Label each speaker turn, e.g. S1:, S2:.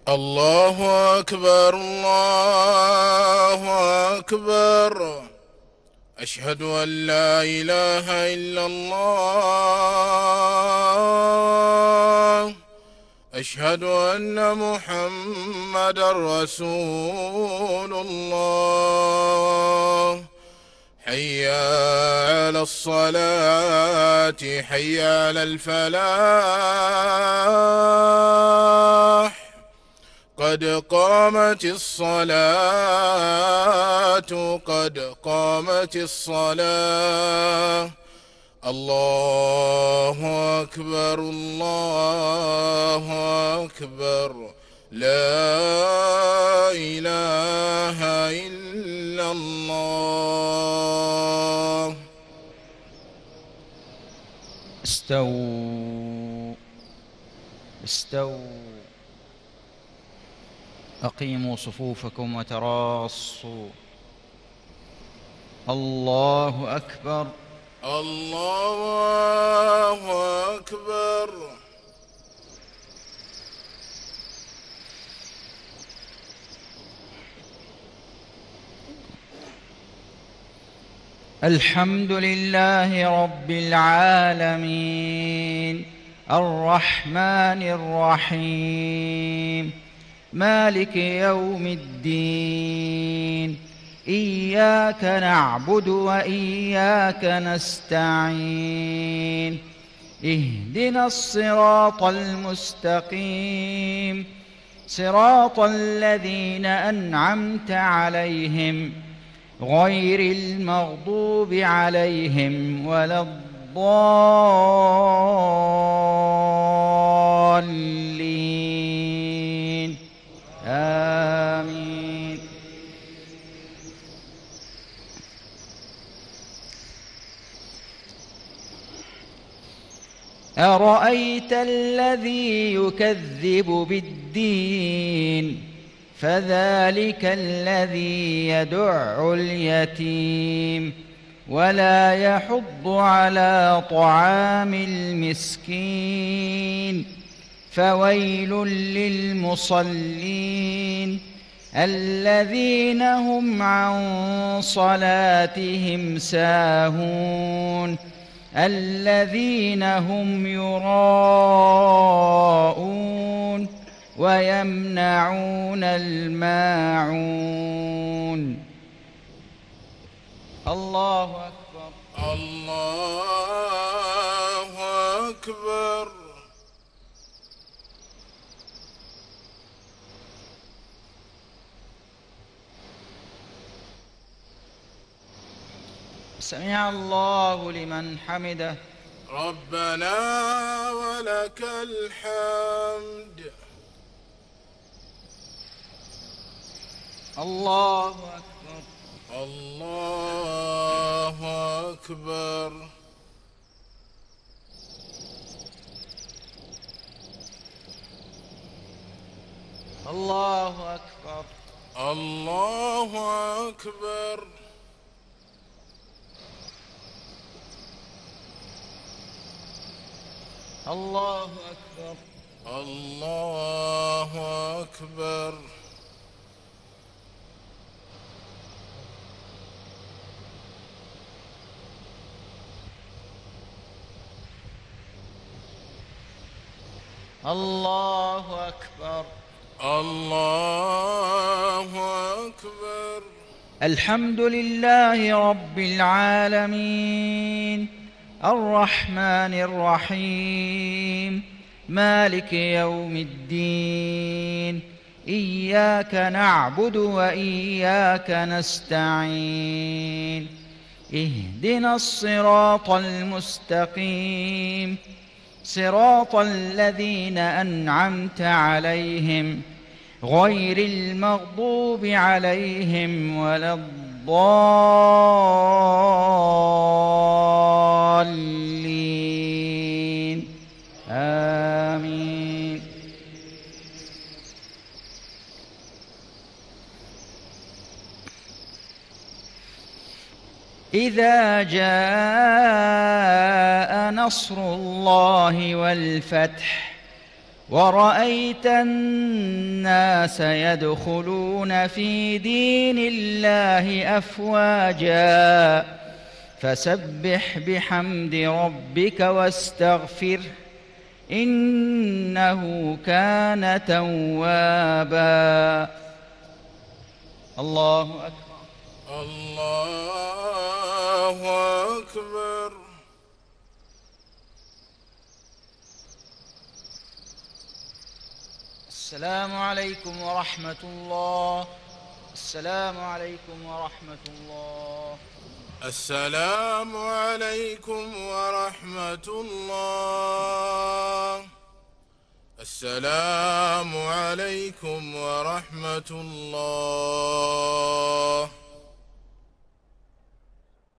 S1: الله أكبر الله أكبر. أشهد أن لا إله إلا الله. أشهد أن محمدًا رسول الله. حي على الصلاة حي على الفلاح. قد قامت الصلاة قد قامت الصلاة. الله أكبر الله أكبر. لا إله إلا الله.
S2: استووا أقيموا صفوفكم وتراصوا. الله أكبر
S1: الله أكبر.
S2: الحمد لله رب العالمين الرحمن الرحيم مالك يوم الدين. إياك نعبد وإياك نستعين. اهدنا الصراط المستقيم صراط الذين أنعمت عليهم غير المغضوب عليهم ولا الضالين. آمين. أرأيت الذي يكذب بالدين فذلك الذي يدع اليتيم ولا يحض على طعام المسكين. فويل للمصلين الذين هم عن صلاتهم ساهون الذين هم يراءون ويمنعون الماعون. الله أكبر
S1: الله أكبر.
S2: سمع الله لمن حمده.
S1: ربنا ولك الحمد.
S2: الله أكبر
S1: الله أكبر.
S2: الله أكبر
S1: الله أكبر.
S2: الله أكبر
S1: الله أكبر.
S2: الله أكبر
S1: الله أكبر.
S2: الحمد لله رب العالمين الرحمن الرحيم مالك يوم الدين. إياك نعبد وإياك نستعين. اهدنا الصراط المستقيم صراط الذين أنعمت عليهم غير المغضوب عليهم ولا الضالين. آمين. إذا جاء نصر الله والفتح ورأيت الناس يدخلون في دين الله أفواجا فسبح بحمد ربك واستغفره إنه كان توابا. الله أكبر.
S1: الله أكبر.
S2: السلام عليكم ورحمة الله. السلام عليكم ورحمة الله.
S1: السلام عليكم ورحمة الله. السلام عليكم ورحمة الله.